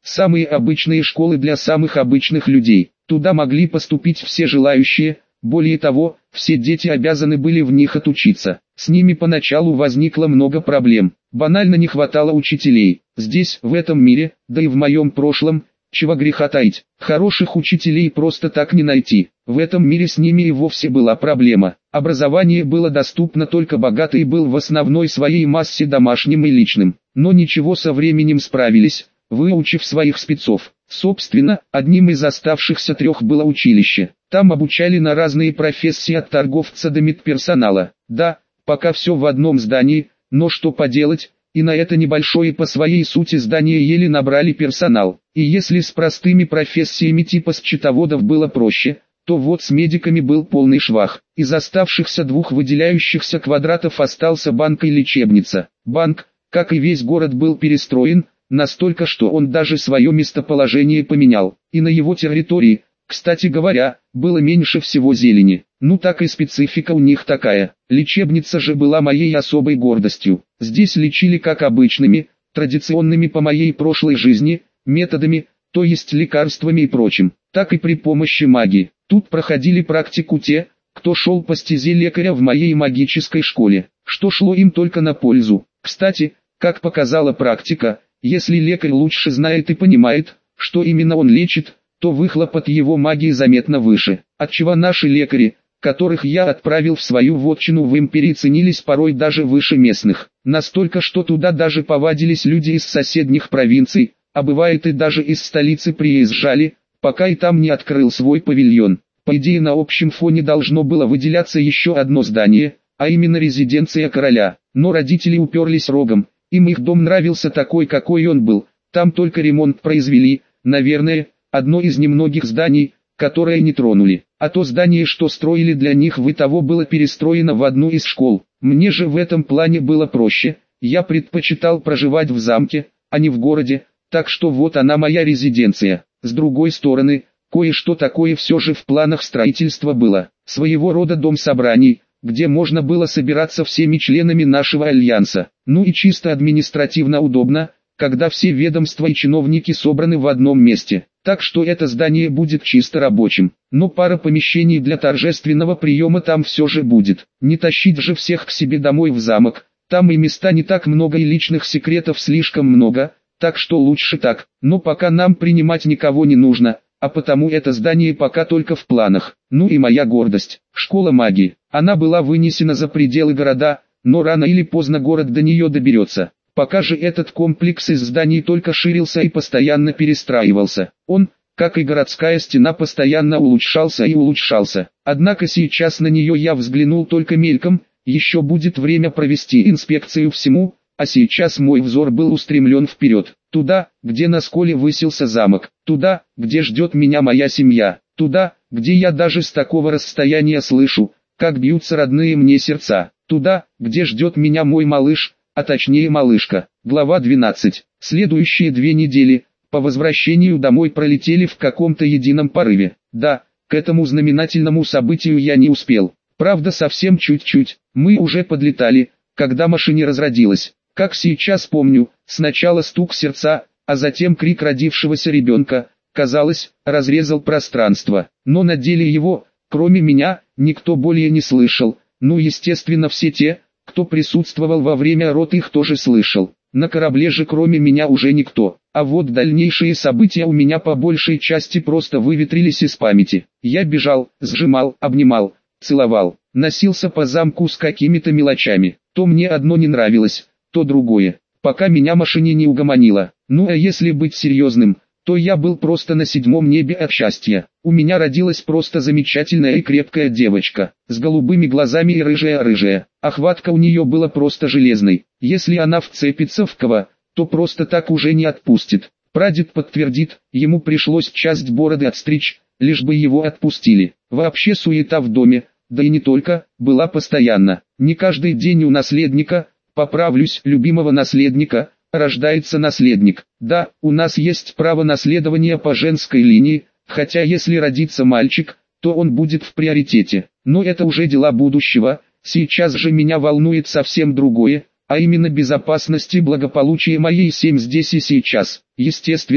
Самые обычные школы для самых обычных людей. Туда могли поступить все желающие, более того, все дети обязаны были в них отучиться. С ними поначалу возникло много проблем. Банально не хватало учителей. Здесь, в этом мире, да и в моем прошлом, чего греха таить, хороших учителей просто так не найти. В этом мире с ними и вовсе была проблема. Образование было доступно только богатым и был в основной своей массе домашним и личным. Но ничего, со временем справились, выучив своих спецов. Собственно, одним из оставшихся 3 было училище. Там обучали на разные профессии от торговца до медперсонала. Да, пока все в одном здании, но что поделать, и на это небольшое по своей сути здание еле набрали персонал. И если с простыми профессиями типа счетоводов было проще, то вот с медиками был полный швах. Из оставшихся 2 выделяющихся квадратов остался банк и лечебница. Банк, как и весь город, был перестроен, настолько, что он даже свое местоположение поменял. И на его территории, кстати говоря, было меньше всего зелени. Ну так и специфика у них такая. Лечебница же была моей особой гордостью. Здесь лечили как обычными, традиционными по моей прошлой жизни, методами, то есть лекарствами и прочим, так и при помощи магии. Тут проходили практику те, кто шел по стезе лекаря в моей магической школе, что шло им только на пользу. Кстати, как показала практика, если лекарь лучше знает и понимает, что именно он лечит, то выхлоп от его магии заметно выше, отчего наши лекари, которых я отправил в свою вотчину в империи, ценились порой даже выше местных. Настолько, что туда даже повадились люди из соседних провинций, а бывает и даже из столицы приезжали, пока и там не открыл свой павильон. По идее, на общем фоне должно было выделяться еще одно здание, а именно резиденция короля. Но родители уперлись рогом, им их дом нравился такой, какой он был. Там только ремонт произвели, наверное, одно из немногих зданий, которое не тронули. А то здание, что строили для них, в итоге было перестроено в одну из школ. Мне же в этом плане было проще, я предпочитал проживать в замке, а не в городе, так что вот она моя резиденция. С другой стороны, кое-что такое все же в планах строительства было. Своего рода дом собраний, где можно было собираться всеми членами нашего альянса. Ну и чисто административно удобно, когда все ведомства и чиновники собраны в одном месте. Так что это здание будет чисто рабочим. Но пара помещений для торжественного приема там все же будет. Не тащить же всех к себе домой в замок. Там и места не так много, и личных секретов слишком много, так что лучше так. Но пока нам принимать никого не нужно, а потому это здание пока только в планах. Ну и моя гордость. Школа магии. Она была вынесена за пределы города, но рано или поздно город до нее доберется. Пока же этот комплекс из зданий только ширился и постоянно перестраивался. Он, как и городская стена, постоянно улучшался и улучшался. Однако сейчас на нее я взглянул только мельком, еще будет время провести инспекцию всему, а сейчас мой взор был устремлен вперед. Туда, где на сколе высился замок. Туда, где ждет меня моя семья. Туда, где я даже с такого расстояния слышу, как бьются родные мне сердца. Туда, где ждет меня мой малыш, а точнее малышка. Глава 12. Следующие 2 недели, по возвращению домой, пролетели в каком-то едином порыве. Да, к этому знаменательному событию я не успел. Правда, совсем чуть-чуть. Мы уже подлетали, когда машина разродилась. Как сейчас помню, сначала стук сердца, а затем крик родившегося ребенка, казалось, разрезал пространство. Но на деле его, кроме меня, никто более не слышал. Ну, естественно, все те, кто присутствовал во время род, их тоже слышал. На корабле же кроме меня уже никто. А вот дальнейшие события у меня по большей части просто выветрились из памяти. Я бежал, сжимал, обнимал, целовал, носился по замку с какими-то мелочами. То мне одно не нравилось, то другое, пока меня машина не угомонила. Ну а если быть серьезным, то я был просто на 7-м небе от счастья. У меня родилась просто замечательная и крепкая девочка, с голубыми глазами и рыжая-рыжая. Охватка у нее была просто железной. Если она вцепится в кого, то просто так уже не отпустит. Прадед подтвердит, ему пришлось часть бороды отстричь, лишь бы его отпустили. Вообще суета в доме, да и не только, была постоянно. Не каждый день у наследника, поправлюсь, любимого наследника, рождается наследник. Да, у нас есть право наследования по женской линии, хотя если родится мальчик, то он будет в приоритете. Но это уже дела будущего, сейчас же меня волнует совсем другое, а именно безопасность и благополучие моей семьи здесь и сейчас. Естественно,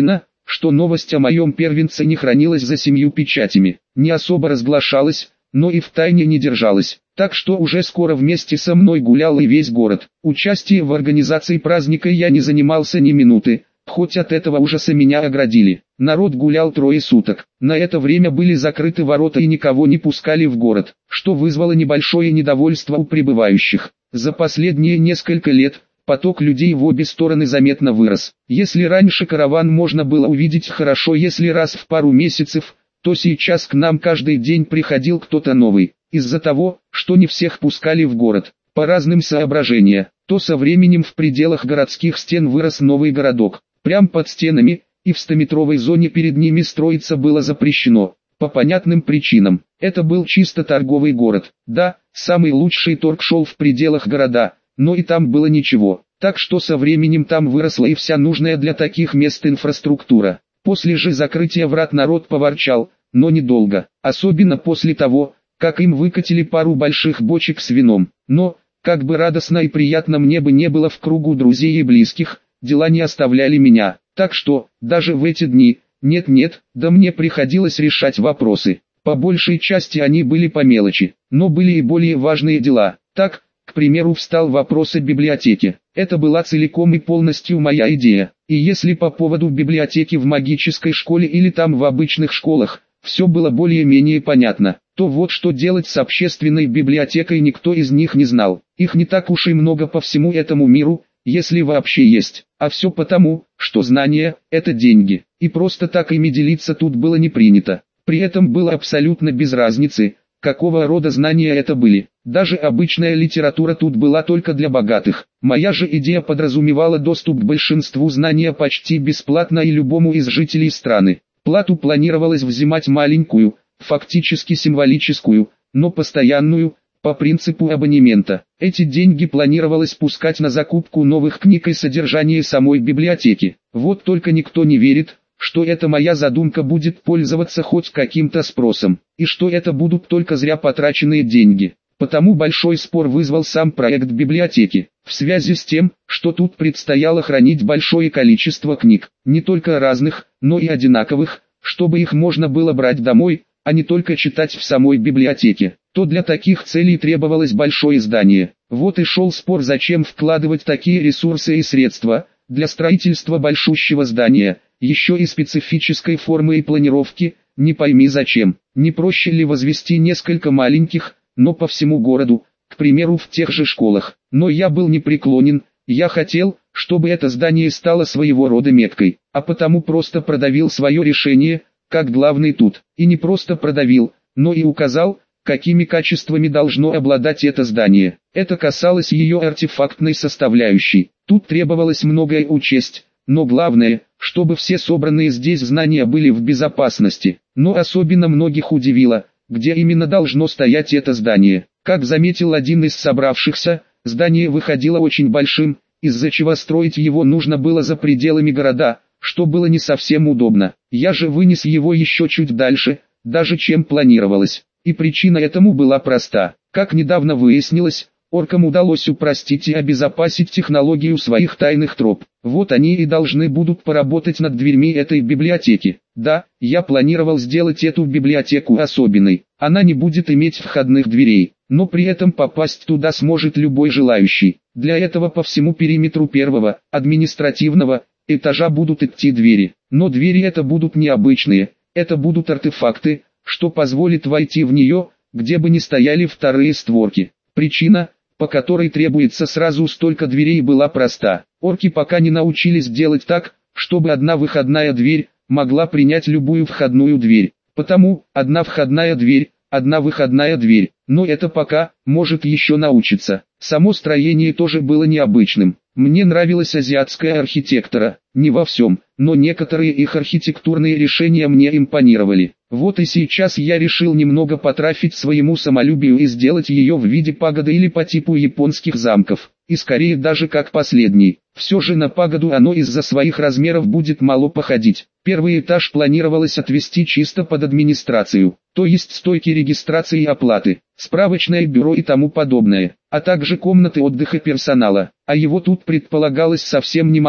что новость о моем первенце не хранилась за 7 печатями, не особо разглашалась, но и втайне не держалась. Так что уже скоро вместе со мной гулял и весь город. Участие в организации праздника я не занимался ни минуты, хоть от этого ужаса меня оградили. Народ гулял 3 суток. На это время были закрыты ворота и никого не пускали в город, что вызвало небольшое недовольство у прибывающих. За последние несколько лет поток людей в обе стороны заметно вырос. Если раньше караван можно было увидеть хорошо, если раз в пару месяцев, то сейчас к нам каждый день приходил кто-то новый. Из-за того, что не всех пускали в город, по разным соображениям, то со временем в пределах городских стен вырос новый городок. Прям под стенами, и в 100-метровой зоне перед ними строиться было запрещено. По понятным причинам, это был чисто торговый город. Да, самый лучший торг шел в пределах города, но и там было ничего. Так что со временем там выросла и вся нужная для таких мест инфраструктура. После же закрытия врат народ поворчал, но недолго. Особенно после того, как им выкатили пару больших бочек с вином. Но, как бы радостно и приятно мне бы не было в кругу друзей и близких, дела не оставляли меня. Так что, даже в эти дни, нет-нет, да мне приходилось решать вопросы. По большей части они были по мелочи, но были и более важные дела. Так, к примеру, встал вопрос о библиотеке. Это была целиком и полностью моя идея. И если по поводу библиотеки в магической школе или там в обычных школах, все было более-менее понятно, то вот что делать с общественной библиотекой никто из них не знал. Их не так уж и много по всему этому миру, если вообще есть. А все потому, что знания – это деньги. И просто так ими делиться тут было не принято. При этом было абсолютно без разницы, какого рода знания это были. Даже обычная литература тут была только для богатых. Моя же идея подразумевала доступ к большинству знания почти бесплатно и любому из жителей страны. Плату планировалось взимать маленькую, фактически символическую, но постоянную, по принципу абонемента. Эти деньги планировалось пускать на закупку новых книг и содержание самой библиотеки. Вот только никто не верит, что эта моя задумка будет пользоваться хоть каким-то спросом, и что это будут только зря потраченные деньги. Потому большой спор вызвал сам проект библиотеки, в связи с тем, что тут предстояло хранить большое количество книг, не только разных, но и одинаковых, чтобы их можно было брать домой, а не только читать в самой библиотеке. То для таких целей требовалось большое здание. Вот и шел спор, зачем вкладывать такие ресурсы и средства для строительства большущего здания, еще и специфической формы и планировки, не пойми зачем. Не проще ли возвести несколько маленьких, но по всему городу, к примеру в тех же школах. Но я был непреклонен, я хотел, чтобы это здание стало своего рода Меккой, а потому просто продавил свое решение, как главный тут. И не просто продавил, но и указал, какими качествами должно обладать это здание. Это касалось ее артефактной составляющей. Тут требовалось многое учесть, но главное, чтобы все собранные здесь знания были в безопасности. Но особенно многих удивило, где именно должно стоять это здание. Как заметил один из собравшихся, здание выходило очень большим, из-за чего строить его нужно было за пределами города, что было не совсем удобно. Я же вынес его еще чуть дальше, даже чем планировалось. И причина этому была проста. Как недавно выяснилось, оркам удалось упростить и обезопасить технологию своих тайных троп. Вот они и должны будут поработать над дверьми этой библиотеки. Да, я планировал сделать эту библиотеку особенной. Она не будет иметь входных дверей, но при этом попасть туда сможет любой желающий. Для этого по всему периметру первого, административного, этажа будут идти двери. Но двери это будут необычные, это будут артефакты, что позволит войти в нее, где бы ни стояли вторые створки. Причина, по которой требуется сразу столько дверей, была проста. Орки пока не научились делать так, чтобы одна выходная дверь могла принять любую входную дверь. Потому, одна входная дверь, одна выходная дверь. Но это пока, может еще научиться. Само строение тоже было необычным. Мне нравилась азиатская архитектура, не во всем, но некоторые их архитектурные решения мне импонировали. Вот и сейчас я решил немного потрафить своему самолюбию и сделать ее в виде пагоды или по типу японских замков, и скорее даже как последний. Все же на пагоду оно из-за своих размеров будет мало походить. Первый этаж планировалось отвести чисто под администрацию, то есть стойки регистрации и оплаты, справочное бюро и тому подобное, а также комнаты отдыха персонала, а его тут предполагалось совсем немало.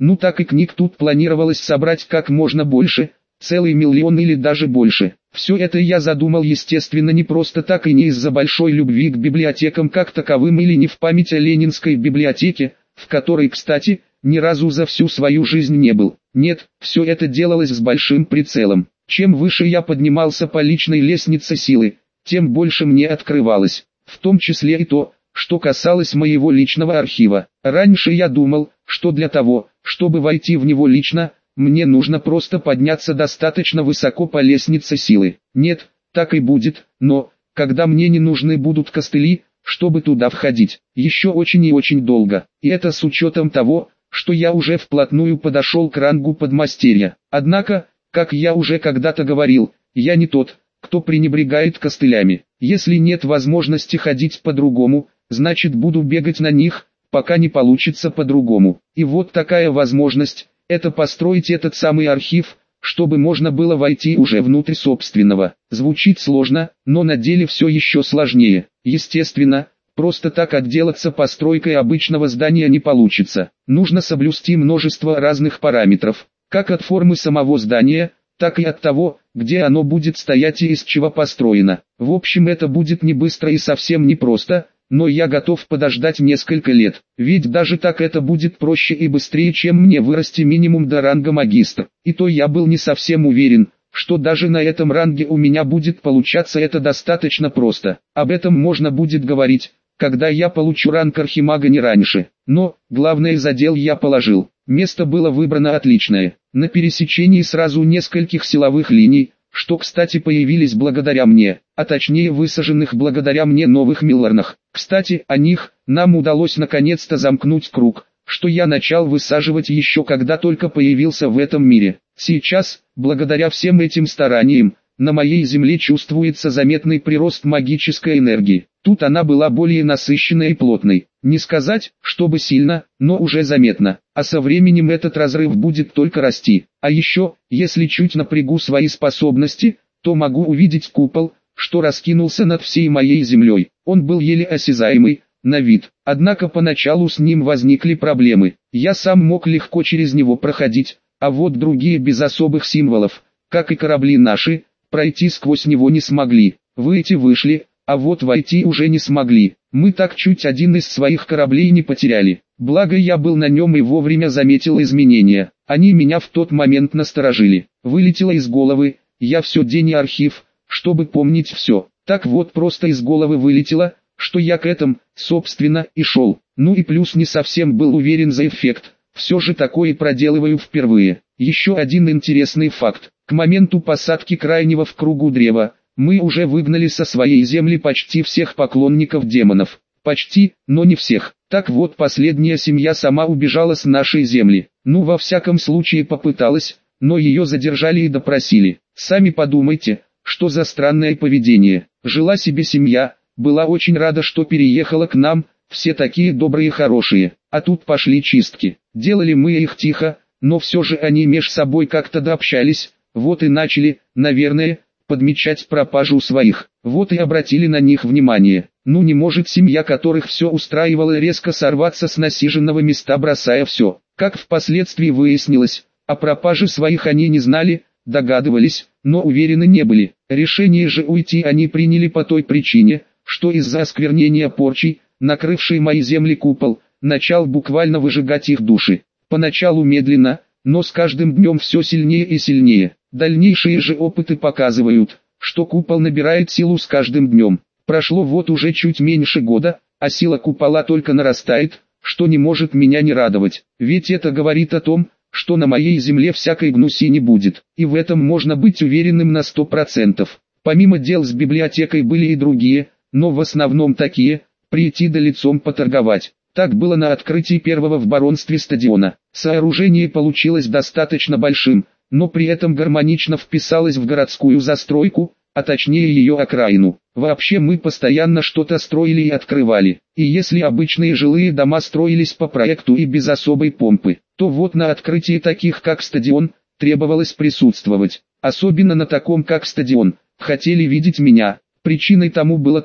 Ну так и книг тут планировалось собрать как можно больше, целый миллион или даже больше. Все это я задумал естественно не просто так и не из-за большой любви к библиотекам как таковым или не в память о Ленинской библиотеке, в которой, кстати, ни разу за всю свою жизнь не был. Нет, все это делалось с большим прицелом. Чем выше я поднимался по личной лестнице силы, тем больше мне открывалось, в том числе и то, что касалось моего личного архива. Раньше я думал, что для того, чтобы войти в него лично, мне нужно просто подняться достаточно высоко по лестнице силы. Нет, так и будет, но, когда мне не нужны будут костыли, чтобы туда входить, еще очень и очень долго. И это с учетом того, что я уже вплотную подошел к рангу подмастерья. Однако, как я уже когда-то говорил, я не тот, кто пренебрегает костылями. Если нет возможности ходить по-другому, значит буду бегать на них, пока не получится по-другому. И вот такая возможность. Это построить этот самый архив, чтобы можно было войти уже внутрь собственного. Звучит сложно, но на деле все еще сложнее. Естественно, просто так отделаться постройкой обычного здания не получится. Нужно соблюсти множество разных параметров, как от формы самого здания, так и от того, где оно будет стоять и из чего построено. В общем, это будет не быстро и совсем не просто, но я готов подождать несколько лет, ведь даже так это будет проще и быстрее, чем мне вырасти минимум до ранга магистра. И то я был не совсем уверен, что даже на этом ранге у меня будет получаться это достаточно просто. Об этом можно будет говорить, когда я получу ранг архимага не раньше. Но, главное задел я положил. Место было выбрано отличное, на пересечении сразу нескольких силовых линий, что кстати появились благодаря мне, а точнее высаженных благодаря мне новых Милларнах. Кстати, о них, нам удалось наконец-то замкнуть круг, что я начал высаживать еще когда только появился в этом мире. Сейчас, благодаря всем этим стараниям, на моей земле чувствуется заметный прирост магической энергии. Тут она была более насыщенной и плотной. Не сказать, чтобы сильно, но уже заметно. А со временем этот разрыв будет только расти. А еще, если чуть напрягу свои способности, то могу увидеть купол, что раскинулся над всей моей землей. Он был еле осязаемый, на вид. Однако поначалу с ним возникли проблемы. Я сам мог легко через него проходить, а вот другие без особых символов, как и корабли наши, пройти сквозь него не смогли. Выйти вышли, а вот войти уже не смогли. Мы так чуть один из своих кораблей не потеряли. Благо я был на нем и вовремя заметил изменения. Они меня в тот момент насторожили. Вылетело из головы, я все день и архив, чтобы помнить все. Так вот просто из головы вылетело, что я к этому, собственно, и шел. Ну и плюс не совсем был уверен за эффект. Все же такое проделываю впервые. Еще один интересный факт. К моменту посадки крайнего в кругу древа, мы уже выгнали со своей земли почти всех поклонников демонов. Почти, но не всех. Так вот, последняя семья сама убежала с нашей земли. Ну, во всяком случае попыталась, но ее задержали и допросили. Сами подумайте, что за странное поведение. Жила себе семья, была очень рада, что переехала к нам, все такие добрые и хорошие. А тут пошли чистки. Делали мы их тихо, но все же они меж собой как-то дообщались, вот и начали, наверное, подмечать пропажу своих. Вот и обратили на них внимание. Ну не может семья, которых все устраивало, резко сорваться с насиженного места, бросая все. Как впоследствии выяснилось, о пропаже своих они не знали, догадывались, но уверены не были. Решение же уйти они приняли по той причине, что из-за осквернения порчей, накрывшей мои земли купол, начал буквально выжигать их души. Поначалу медленно, но с каждым днем все сильнее и сильнее. Дальнейшие же опыты показывают, что купол набирает силу с каждым днем. Прошло вот уже чуть меньше года, а сила купола только нарастает, что не может меня не радовать. Ведь это говорит о том, что на моей земле всякой гнуси не будет. И в этом можно быть уверенным на 100%. Помимо дел с библиотекой были и другие, но в основном такие, прийти да лицом поторговать. Так было на открытии первого в баронстве стадиона. Сооружение получилось достаточно большим, но при этом гармонично вписалось в городскую застройку, а точнее ее окраину. Вообще мы постоянно что-то строили и открывали. И если обычные жилые дома строились по проекту и без особой помпы, то вот на открытии таких как стадион, требовалось присутствовать. Особенно на таком как стадион, хотели видеть меня. Причиной тому было то,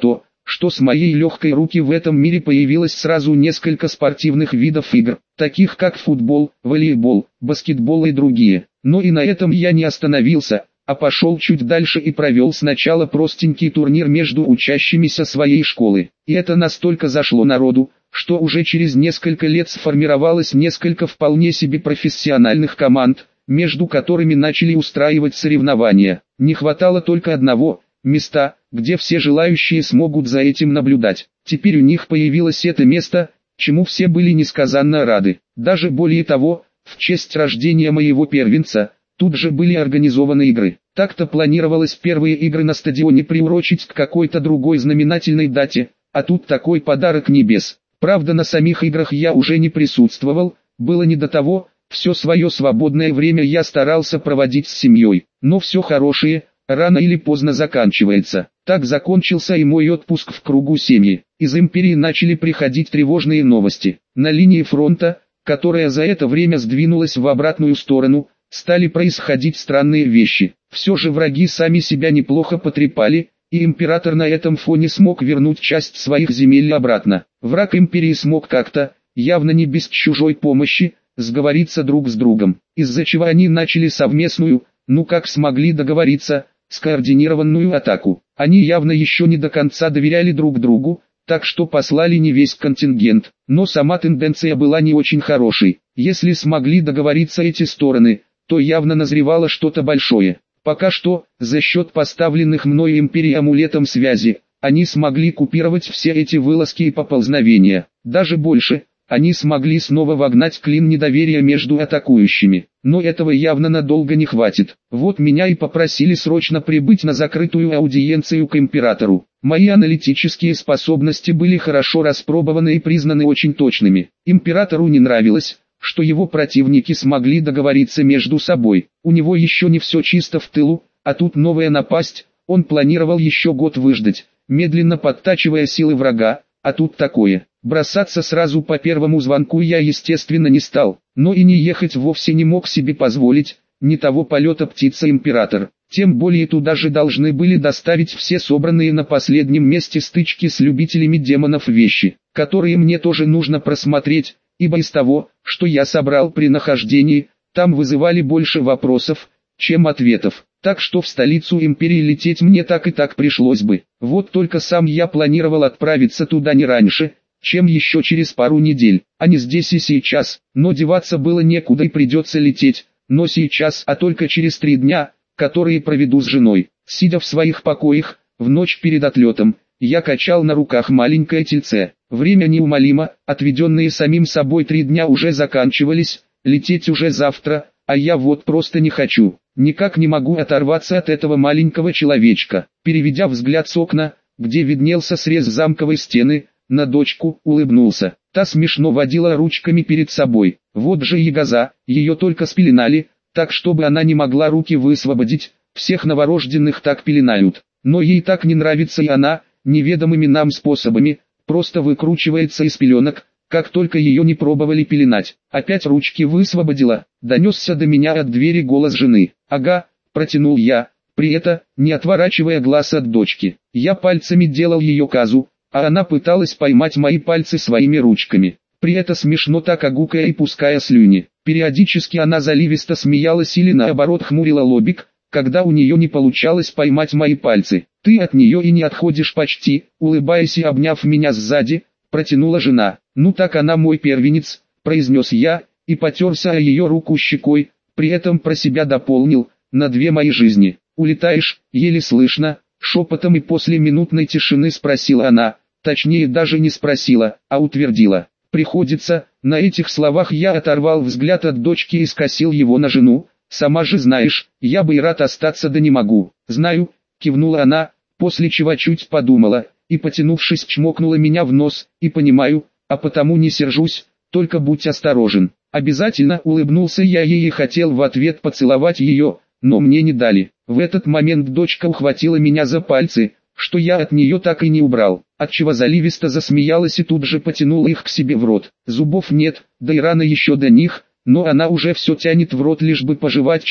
что с моей легкой руки в этом мире появилось сразу несколько спортивных видов игр, таких как футбол, волейбол, баскетбол и другие. Но и на этом я не остановился, а пошел чуть дальше и провел сначала простенький турнир между учащимися своей школы. И это настолько зашло народу, что уже через несколько лет сформировалось несколько вполне себе профессиональных команд, между которыми начали устраивать соревнования. Не хватало только одного – места, где все желающие смогут за этим наблюдать. Теперь у них появилось это место, чему все были несказанно рады. Даже более того, в честь рождения моего первенца, тут же были организованы игры. Так-то планировалось первые игры на стадионе приурочить к какой-то другой знаменательной дате, а тут такой подарок небес. Правда, на самих играх я уже не присутствовал, было не до того, все свое свободное время я старался проводить с семьей. Но все хорошее рано или поздно заканчивается. Так закончился и мой отпуск в кругу семьи. Из империи начали приходить тревожные новости. На линии фронта, которая за это время сдвинулась в обратную сторону, стали происходить странные вещи. Все же враги сами себя неплохо потрепали, и император на этом фоне смог вернуть часть своих земель обратно. Враг империи смог как-то, явно не без чужой помощи, сговориться друг с другом, из-за чего они начали совместную, ну как смогли договориться, скоординированную атаку. Они явно еще не до конца доверяли друг другу, так что послали не весь контингент, но сама тенденция была не очень хорошей. Если смогли договориться эти стороны, то явно назревало что-то большое. Пока что, за счет поставленных мною империи амулетом связи, они смогли купировать все эти вылазки и поползновения. Даже больше, они смогли снова вогнать клин недоверия между атакующими. Но этого явно надолго не хватит. Вот меня и попросили срочно прибыть на закрытую аудиенцию к императору. Мои аналитические способности были хорошо распробованы и признаны очень точными. Императору не нравилось, что его противники смогли договориться между собой. У него еще не все чисто в тылу, а тут новая напасть. Он планировал еще год выждать, медленно подтачивая силы врага, а тут такое. Бросаться сразу по первому звонку я естественно не стал, но и не ехать вовсе не мог себе позволить, не того полета птица император. Тем более туда же должны были доставить все собранные на последнем месте стычки с любителями демонов вещи, которые мне тоже нужно просмотреть, ибо из того, что я собрал при нахождении, там вызывали больше вопросов, чем ответов. Так что в столицу империи лететь мне так и так пришлось бы. Вот только сам я планировал отправиться туда не раньше, чем еще через пару недель, а не здесь и сейчас. Но деваться было некуда и придется лететь, но сейчас, а только через 3 дня, которые проведу с женой. Сидя в своих покоях, в ночь перед отлетом, я качал на руках маленькое тельце. Время неумолимо, отведенные самим собой 3 дня уже заканчивались, лететь уже завтра, а я вот просто не хочу. Никак не могу оторваться от этого маленького человечка. Переведя взгляд с окна, где виднелся срез замковой стены, на дочку, улыбнулся. Та смешно водила ручками перед собой. Вот же ягоза, ее только спеленали, так чтобы она не могла руки высвободить. Всех новорожденных так пеленают. Но ей так не нравится, и она, неведомыми нам способами, просто выкручивается из пеленок, как только ее не пробовали пеленать. Опять ручки высвободила, донесся до меня от двери голос жены. «Ага», протянул я, при этом, не отворачивая глаз от дочки. Я пальцами делал ее казу, а она пыталась поймать мои пальцы своими ручками. При этом смешно так огукая и пуская слюни. Периодически она заливисто смеялась или наоборот хмурила лобик, когда у нее не получалось поймать мои пальцы. «Ты от нее и не отходишь почти», улыбаясь и обняв меня сзади, протянула жена. «Ну так она мой первенец», произнес я, и потерся о ее руку щекой, при этом про себя дополнил, на 2 мои жизни. «Улетаешь?» еле слышно, шепотом и после минутной тишины спросила она, точнее даже не спросила, а утвердила. «Приходится». На этих словах я оторвал взгляд от дочки и скосил его на жену. «Сама же знаешь, я бы и рад остаться, да не могу». «Знаю», кивнула она, после чего чуть подумала, и потянувшись чмокнула меня в нос, «и понимаю, а потому не сержусь, только будь осторожен». «Обязательно», улыбнулся я ей и хотел в ответ поцеловать ее, но мне не дали. В этот момент дочка ухватила меня за пальцы, что я от нее так и не убрал, отчего заливисто засмеялась и тут же потянула их к себе в рот. Зубов нет, да и рано еще до них, но она уже все тянет в рот, лишь бы пожевать чего.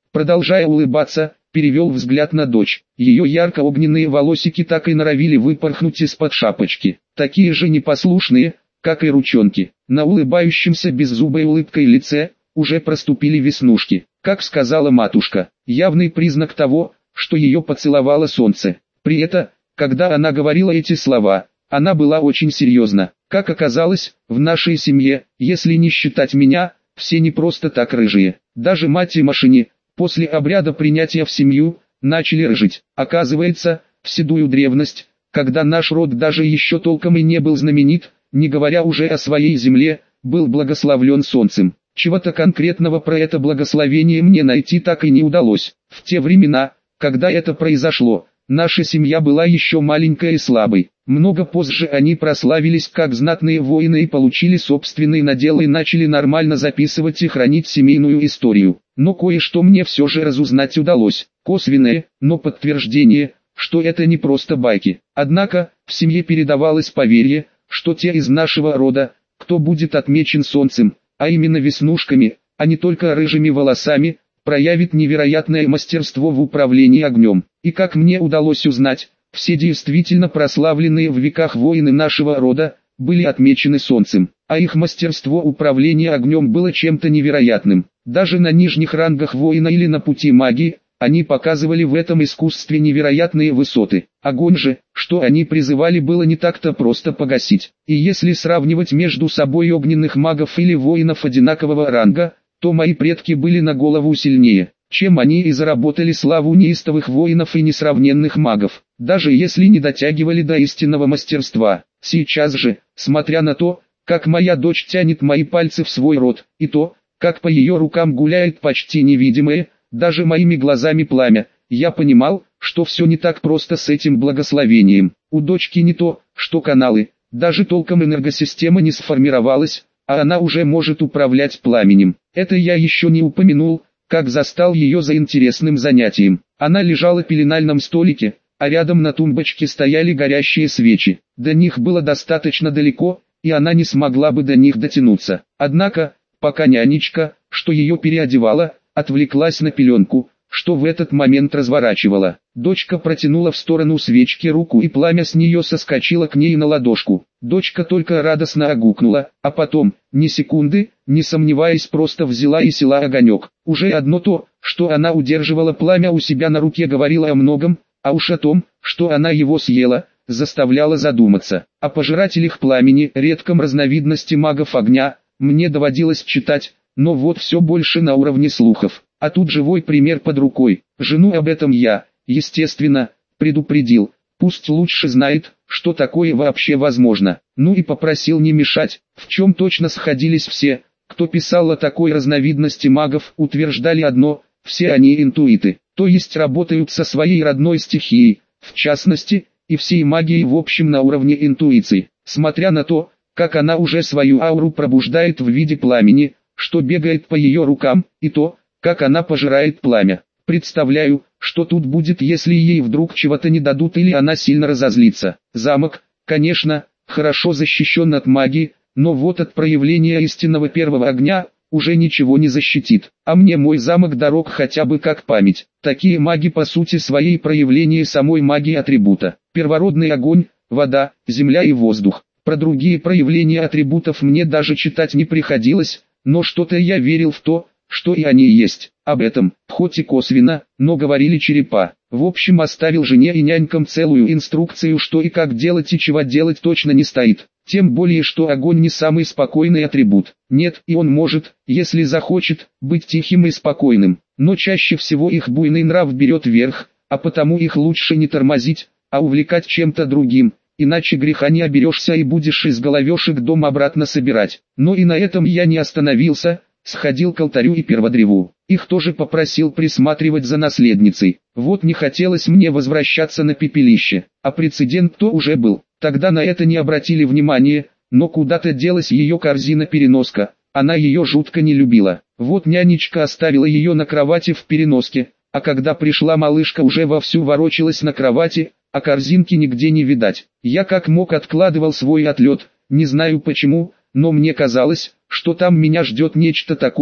Продолжая улыбаться, перевел взгляд на дочь. Ее ярко-огненные волосики так и норовили выпорхнуть из-под шапочки, такие же непослушные, как и ручонки. На улыбающемся беззубой улыбкой лице уже проступили веснушки. Как сказала матушка, явный признак того, что ее поцеловало солнце. При этом, когда она говорила эти слова, она была очень серьезна. Как оказалось, в нашей семье, если не считать меня, все не просто так рыжие. Даже мать и Машине, после обряда принятия в семью, начали рыжить. Оказывается, в седую древность, когда наш род даже еще толком и не был знаменит, не говоря уже о своей земле, был благословлен солнцем. Чего-то конкретного про это благословение мне найти так и не удалось. В те времена, когда это произошло, наша семья была еще маленькой и слабой. Много позже они прославились как знатные воины и получили собственный надел и начали нормально записывать и хранить семейную историю. Но кое-что мне все же разузнать удалось. Косвенное, но подтверждение, что это не просто байки. Однако, в семье передавалось поверье, что те из нашего рода, кто будет отмечен солнцем, а именно веснушками, а не только рыжими волосами, проявит невероятное мастерство в управлении огнем. И как мне удалось узнать, все действительно прославленные в веках воины нашего рода, были отмечены солнцем, а их мастерство управления огнем было чем-то невероятным. Даже на нижних рангах воина или на пути магии, они показывали в этом искусстве невероятные высоты. Огонь же, что они призывали, было не так-то просто погасить. И если сравнивать между собой огненных магов или воинов одинакового ранга, то мои предки были на голову сильнее, чем они, и заработали славу неистовых воинов и несравненных магов, даже если не дотягивали до истинного мастерства. Сейчас же, смотря на то, как моя дочь тянет мои пальцы в свой рот, и то, как по ее рукам гуляет почти невидимое, даже моими глазами пламя, я понимал, что все не так просто с этим благословением. У дочки не то, что каналы, даже толком энергосистема не сформировалась, а она уже может управлять пламенем. Это я еще не упомянул, как застал ее за интересным занятием. Она лежала на пеленальном столике, а рядом на тумбочке стояли горящие свечи. До них было достаточно далеко, и она не смогла бы до них дотянуться. Однако, пока нянечка, что ее переодевала, отвлеклась на пеленку, что в этот момент разворачивала. Дочка протянула в сторону свечки руку, и пламя с нее соскочило к ней на ладошку. Дочка только радостно огукнула, а потом, ни секунды, не сомневаясь, просто взяла и села огонек. Уже одно то, что она удерживала пламя у себя на руке, говорило о многом, а уж о том, что она его съела, заставляло задуматься. О пожирателях пламени, редком разновидности магов огня, мне доводилось читать, но вот все больше на уровне слухов. А тут живой пример под рукой. Жену об этом я, естественно, предупредил. Пусть лучше знает, что такое вообще возможно. Ну и попросил не мешать. В чем точно сходились все, кто писал о такой разновидности магов, утверждали одно: все они интуиты, то есть работают со своей родной стихией, в частности, и всей магией в общем на уровне интуиции. Смотря на то, как она уже свою ауру пробуждает в виде пламени, что бегает по ее рукам, и то, как она пожирает пламя. Представляю, что тут будет, если ей вдруг чего-то не дадут или она сильно разозлится. Замок, конечно, хорошо защищен от магии, но вот от проявления истинного первого огня уже ничего не защитит. А мне мой замок дорог хотя бы как память. Такие маги по сути своей проявление самой магии атрибута. Первородный огонь, вода, земля и воздух. Про другие проявления атрибутов мне даже читать не приходилось, но что-то я верил в то, что и они есть. Об этом, хоть и косвенно, но говорили черепа. В общем, оставил жене и нянькам целую инструкцию, что и как делать и чего делать точно не стоит. Тем более, что огонь не самый спокойный атрибут. Нет, и он может, если захочет, быть тихим и спокойным. Но чаще всего их буйный нрав берет верх, а потому их лучше не тормозить, а увлекать чем-то другим. Иначе греха не оберешься и будешь из головешек дом обратно собирать. Но и на этом я не остановился. Сходил к алтарю и перводреву. Их тоже попросил присматривать за наследницей. Вот не хотелось мне возвращаться на пепелище, а прецедент-то уже был. Тогда на это не обратили внимания, но куда-то делась ее корзина-переноска. Она ее жутко не любила. Вот нянечка оставила ее на кровати в переноске, а когда пришла малышка, уже вовсю ворочалась на кровати, а корзинки нигде не видать. Я как мог откладывал свой отлет, не знаю почему, но мне казалось, что там меня ждет нечто такое,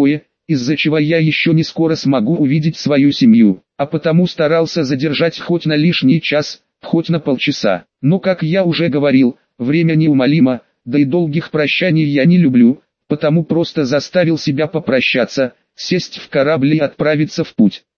из-за чего я еще не скоро смогу увидеть свою семью, а потому старался задержать хоть на лишний час, хоть на полчаса. Но как я уже говорил, время неумолимо, да и долгих прощаний я не люблю, потому просто заставил себя попрощаться, сесть в корабль и отправиться в путь.